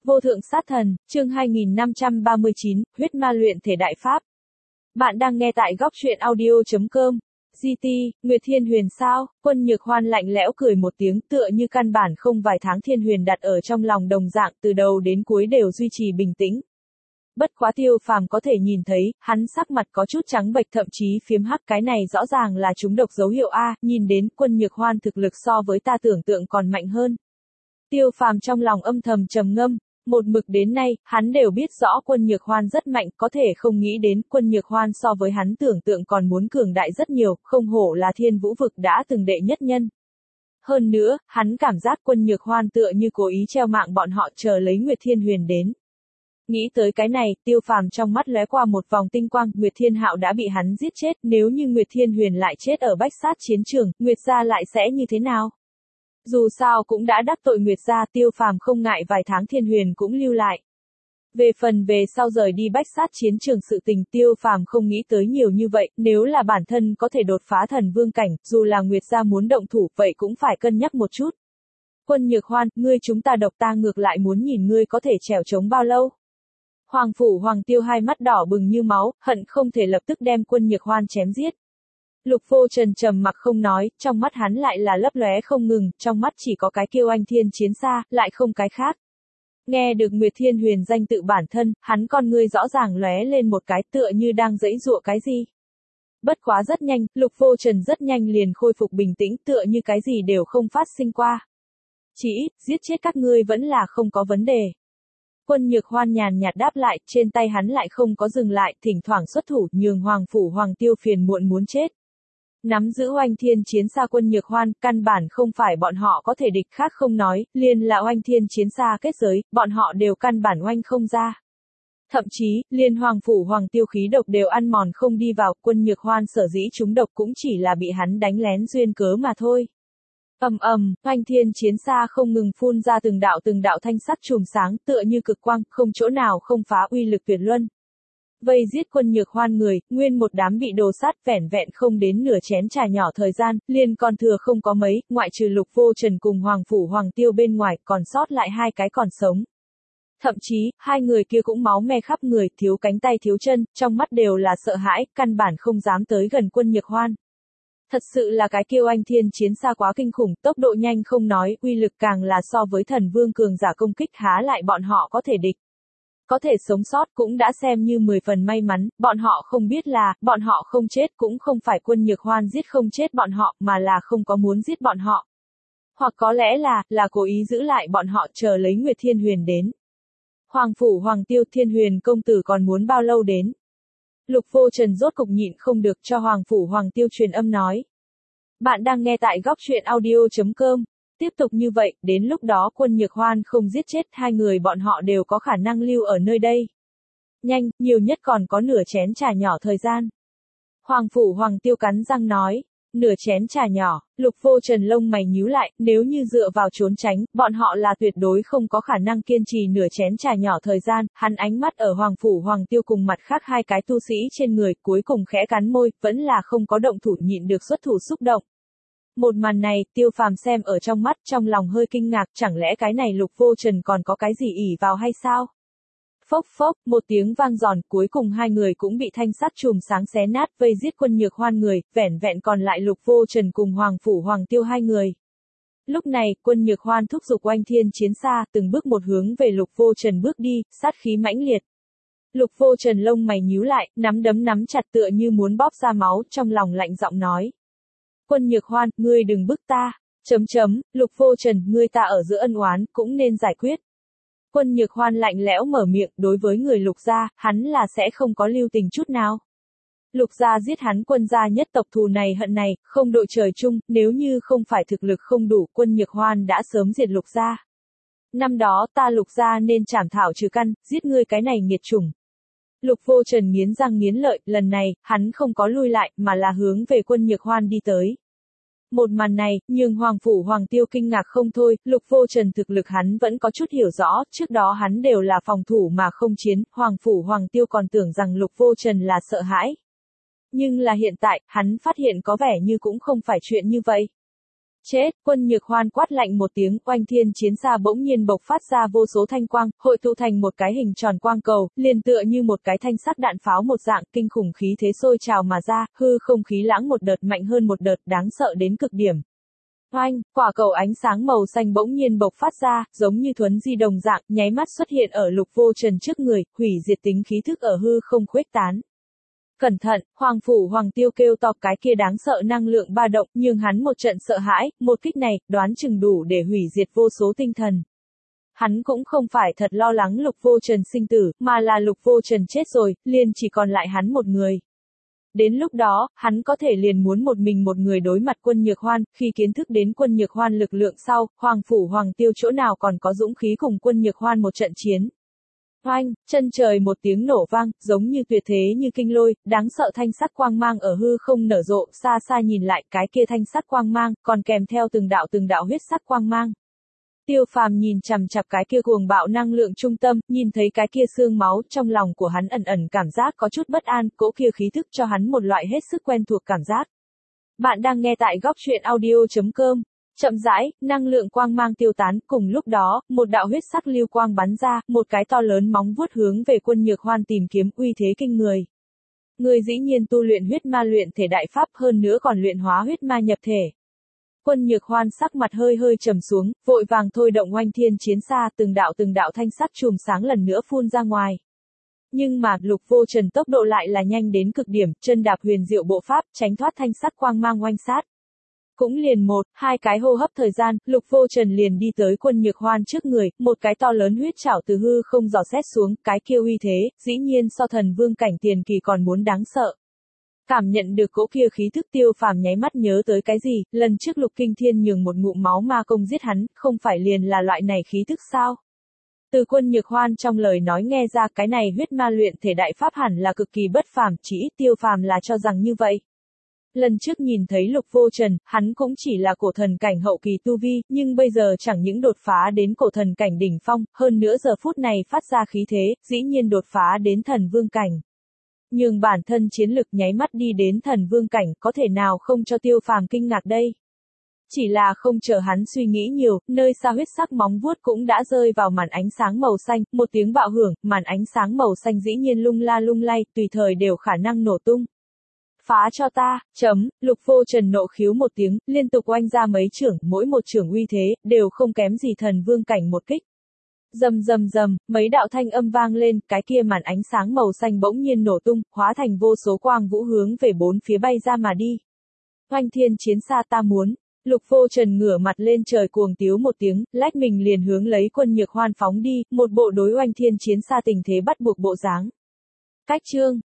Vô thượng sát thần, chương 2539, huyết ma luyện thể đại pháp. Bạn đang nghe tại góc truyện audio.com. GT, Nguyệt Thiên Huyền sao? Quân Nhược Hoan lạnh lẽo cười một tiếng, tựa như căn bản không vài tháng Thiên Huyền đặt ở trong lòng đồng dạng, từ đầu đến cuối đều duy trì bình tĩnh. Bất quá Tiêu Phàm có thể nhìn thấy, hắn sắc mặt có chút trắng bệch, thậm chí phiếm hắc, cái này rõ ràng là trúng độc dấu hiệu A, nhìn đến Quân Nhược Hoan thực lực so với ta tưởng tượng còn mạnh hơn. Tiêu Phàm trong lòng âm thầm trầm ngâm, một mực đến nay, hắn đều biết rõ Quân Nhược Hoan rất mạnh, có thể không nghĩ đến Quân Nhược Hoan so với hắn tưởng tượng còn muốn cường đại rất nhiều, không hổ là Thiên Vũ vực đã từng đệ nhất nhân. Hơn nữa, hắn cảm giác Quân Nhược Hoan tựa như cố ý treo mạng bọn họ chờ lấy Nguyệt Thiên Huyền đến. Nghĩ tới cái này, Tiêu Phàm trong mắt lóe qua một vòng tinh quang, Nguyệt Thiên Hạo đã bị hắn giết chết, nếu như Nguyệt Thiên Huyền lại chết ở Bách Sát chiến trường, Nguyệt gia lại sẽ như thế nào? Dù sao cũng đã đắc tội Nguyệt gia, Tiêu Phàm không ngại vài tháng Thiên Huyền cũng lưu lại. Về phần về sau rời đi Bách Sát chiến trường sự tình, Tiêu Phàm không nghĩ tới nhiều như vậy, nếu là bản thân có thể đột phá thần vương cảnh, dù là Nguyệt gia muốn động thủ, vậy cũng phải cân nhắc một chút. Quân Nhược Hoan, ngươi chúng ta độc, ta ngược lại muốn nhìn ngươi có thể trèo chống bao lâu. Hoàng phủ Hoàng Tiêu hai mắt đỏ bừng như máu, hận không thể lập tức đem Quân Nhược Hoan chém giết. Lục Vô Trần trầm mặc không nói, trong mắt hắn lại là lấp lóe không ngừng, trong mắt chỉ có cái kiêu anh thiên chiến xa, lại không cái khác. Nghe được Nguyệt Thiên Huyền danh tự bản thân, hắn con ngươi rõ ràng lóe lên một cái, tựa như đang giãy giụa cái gì. Bất quá rất nhanh, Lục Vô Trần rất nhanh liền khôi phục bình tĩnh, tựa như cái gì đều không phát sinh qua. Chỉ ít, giết chết các ngươi vẫn là không có vấn đề. Quân Nhược Hoan nhàn nhạt đáp lại, trên tay hắn lại không có dừng lại, thỉnh thoảng xuất thủ, nhường Hoàng phủ Hoàng Tiêu phiền muộn muốn chết. Nắm giữ oanh thiên chiến xa Quân Nhược Hoan, căn bản không phải bọn họ có thể địch, khác không nói, liền là oanh thiên chiến xa kết giới, bọn họ đều căn bản oanh không ra. Thậm chí, liền Hoàng phủ Hoàng Tiêu khí độc đều ăn mòn không đi vào, Quân Nhược Hoan sở dĩ trúng độc cũng chỉ là bị hắn đánh lén duyên cớ mà thôi. Oanh thiên chiến xa không ngừng phun ra từng đạo thanh sắt chùm sáng, tựa như cực quang, không chỗ nào không phá, uy lực tuyệt luân. Vây giết Quân Nhược Hoan người, nguyên một đám bị đồ sát, vẻn vẹn không đến nửa chén trà nhỏ thời gian, liền còn thừa không có mấy, ngoại trừ Lục Vô Trần cùng Hoàng phủ Hoàng Tiêu bên ngoài, còn sót lại hai cái còn sống. Thậm chí, hai người kia cũng máu me khắp người, thiếu cánh tay thiếu chân, trong mắt đều là sợ hãi, căn bản không dám tới gần Quân Nhược Hoan. Thật sự là cái kiêu anh thiên chiến xa quá kinh khủng, tốc độ nhanh không nói, uy lực càng là so với thần vương cường giả công kích há lại bọn họ có thể địch. Có thể sống sót cũng đã xem như 10 phần may mắn, bọn họ không biết là, bọn họ không chết cũng không phải Quân Nhược Hoan giết không chết bọn họ, mà là không có muốn giết bọn họ. Hoặc có lẽ là cố ý giữ lại bọn họ chờ lấy Nguyệt Thiên Huyền đến. Hoàng phủ Hoàng Tiêu, Thiên Huyền công tử còn muốn bao lâu đến? Lục Vô Trần rốt cục nhịn không được cho Hoàng phủ Hoàng Tiêu truyền âm nói. Bạn đang nghe tại góc truyện audio.com. Tiếp tục như vậy, đến lúc đó Quân Nhược Hoan không giết chết hai người bọn họ đều có khả năng lưu ở nơi đây. Nhanh, nhiều nhất còn có nửa chén trà nhỏ thời gian. Hoàng phủ Hoàng Tiêu cắn răng nói. Nửa chén trà nhỏ, Lục Vô Trần lông mày nhíu lại, nếu như dựa vào trốn tránh, bọn họ là tuyệt đối không có khả năng kiên trì nửa chén trà nhỏ thời gian, hắn ánh mắt ở Hoàng phủ Hoàng Tiêu cùng mặt khác hai cái tu sĩ trên người, cuối cùng khẽ cắn môi, vẫn là không có động thủ, nhịn được xuất thủ xúc động. Một màn này, Tiêu Phàm xem ở trong mắt, trong lòng hơi kinh ngạc, chẳng lẽ cái này Lục Vô Trần còn có cái gì ỷ vào hay sao? Phốc phốc, một tiếng vang giòn, cuối cùng hai người cũng bị thanh sắt chùm sáng xé nát, vây giết Quân Nhược Hoan người, vẻn vẹn còn lại Lục Vô Trần cùng Hoàng phủ Hoàng Tiêu hai người. Lúc này, Quân Nhược Hoan thúc giục oanh thiên chiến xa, từng bước một hướng về Lục Vô Trần bước đi, sát khí mãnh liệt. Lục Vô Trần lông mày nhíu lại, nắm đấm nắm chặt tựa như muốn bóp ra máu, trong lòng lạnh giọng nói. Quân Nhược Hoan, ngươi đừng bức ta. Lục Vô Trần, ngươi ta ở giữa ân oán, cũng nên giải quyết. Quân Nhược Hoan lạnh lẽo mở miệng, đối với người Lục gia, hắn là sẽ không có lưu tình chút nào. Lục gia giết hắn Quân gia nhất tộc, thù này hận này, không đội trời chung, nếu như không phải thực lực không đủ, Quân Nhược Hoan đã sớm diệt Lục gia. Năm đó ta Lục gia nên trảm thảo trừ căn, giết ngươi cái này nghiệt chủng. Lục Vô Trần nghiến răng nghiến lợi, lần này, hắn không có lui lại, mà là hướng về Quân Nhược Hoan đi tới. Một màn này, nhưng Hoàng phủ Hoàng Tiêu kinh ngạc không thôi, Lục Vô Trần thực lực hắn vẫn có chút hiểu rõ, trước đó hắn đều là phòng thủ mà không chiến, Hoàng phủ Hoàng Tiêu còn tưởng rằng Lục Vô Trần là sợ hãi. Nhưng là hiện tại, hắn phát hiện có vẻ như cũng không phải chuyện như vậy. Chết, Quân Nhược Hoan quát lạnh một tiếng, oanh thiên chiến xa bỗng nhiên bộc phát ra vô số thanh quang, hội tụ thành một cái hình tròn quang cầu, liền tựa như một cái thanh sắt đạn pháo một dạng, kinh khủng khí thế sôi trào mà ra, hư không khí lãng một đợt mạnh hơn một đợt, đáng sợ đến cực điểm. Oanh, quả cầu ánh sáng màu xanh bỗng nhiên bộc phát ra, giống như thuấn di đồng dạng, nháy mắt xuất hiện ở Lục Vô Trần trước người, hủy diệt tính khí thức ở hư không khuếch tán. Cẩn thận, Hoàng Phủ Hoàng Tiêu kêu to, cái kia đáng sợ năng lượng ba động, nhưng hắn một trận sợ hãi, một kích này, đoán chừng đủ để hủy diệt vô số tinh thần. Hắn cũng không phải thật lo lắng Lục Vô Trần sinh tử, mà là Lục Vô Trần chết rồi, liền chỉ còn lại hắn một người. Đến lúc đó, hắn có thể liền muốn một mình một người đối mặt Quân Nhược Hoan, khi kiến thức đến Quân Nhược Hoan lực lượng sau, Hoàng Phủ Hoàng Tiêu chỗ nào còn có dũng khí cùng Quân Nhược Hoan một trận chiến. Oanh, chân trời một tiếng nổ vang, giống như tuyệt thế như kinh lôi, đáng sợ thanh sắt quang mang ở hư không nở rộ, xa xa nhìn lại, cái kia thanh sắt quang mang, còn kèm theo từng đạo huyết sắc quang mang. Tiêu Phàm nhìn chằm chằm cái kia cuồng bạo năng lượng trung tâm, nhìn thấy cái kia xương máu, trong lòng của hắn ẩn ẩn cảm giác có chút bất an, cỗ kia khí thức cho hắn một loại hết sức quen thuộc cảm giác. Bạn đang nghe tại góc truyện audio.com. Chậm rãi, năng lượng quang mang tiêu tán, cùng lúc đó, một đạo huyết sắc lưu quang bắn ra, một cái to lớn móng vuốt hướng về Quân Nhược Hoan tìm kiếm, uy thế kinh người. Người dĩ nhiên tu luyện huyết ma luyện thể đại pháp, hơn nữa còn luyện hóa huyết ma nhập thể. Quân Nhược Hoan sắc mặt hơi hơi trầm xuống, vội vàng thôi động oanh thiên chiến xa, từng đạo thanh sắc chùm sáng lần nữa phun ra ngoài. Nhưng mà, Lục Vô Trần tốc độ lại là nhanh đến cực điểm, chân đạp huyền diệu bộ pháp, tránh thoát thanh sắc quang mang oanh sát. Cũng liền hai cái hô hấp thời gian, Lục Vô Trần liền đi tới Quân Nhược Hoan trước người, một cái to lớn huyết trảo từ hư không dò xét xuống, cái kia uy thế, dĩ nhiên so thần vương cảnh tiền kỳ còn muốn đáng sợ. Cảm nhận được cỗ kia khí thức, Tiêu Phàm nháy mắt nhớ tới cái gì, lần trước Lục Kinh Thiên nhường một ngụm máu ma công giết hắn, không phải liền là loại này khí thức sao? Từ Quân Nhược Hoan trong lời nói nghe ra, cái này huyết ma luyện thể đại pháp hẳn là cực kỳ bất phàm, chỉ ít Tiêu Phàm là cho rằng như vậy. Lần trước nhìn thấy Lục Vô Trần, hắn cũng chỉ là cổ thần cảnh hậu kỳ tu vi, nhưng bây giờ chẳng những đột phá đến cổ thần cảnh đỉnh phong, hơn nữa giờ phút này phát ra khí thế, dĩ nhiên đột phá đến thần vương cảnh. Nhưng bản thân chiến lực nháy mắt đi đến thần vương cảnh, có thể nào không cho Tiêu Phàm kinh ngạc đây? Chỉ là không chờ hắn suy nghĩ nhiều, nơi xa huyết sắc móng vuốt cũng đã rơi vào màn ánh sáng màu xanh, một tiếng bạo hưởng, màn ánh sáng màu xanh dĩ nhiên lung la lung lay, tùy thời đều khả năng nổ tung. Phá cho ta, Lục Vô Trần nộ khiếu một tiếng, liên tục oanh ra mấy chưởng, mỗi một chưởng uy thế, đều không kém gì thần vương cảnh một kích. Rầm rầm rầm, mấy đạo thanh âm vang lên, cái kia màn ánh sáng màu xanh bỗng nhiên nổ tung, hóa thành vô số quang vũ hướng về bốn phía bay ra mà đi. Oanh thiên chiến xa ta muốn. Lục Vô Trần ngửa mặt lên trời cuồng tiếu một tiếng, lách mình liền hướng lấy Quân Nhược Hoan phóng đi, một bộ đối oanh thiên chiến xa tình thế bắt buộc bộ dáng. Cách chương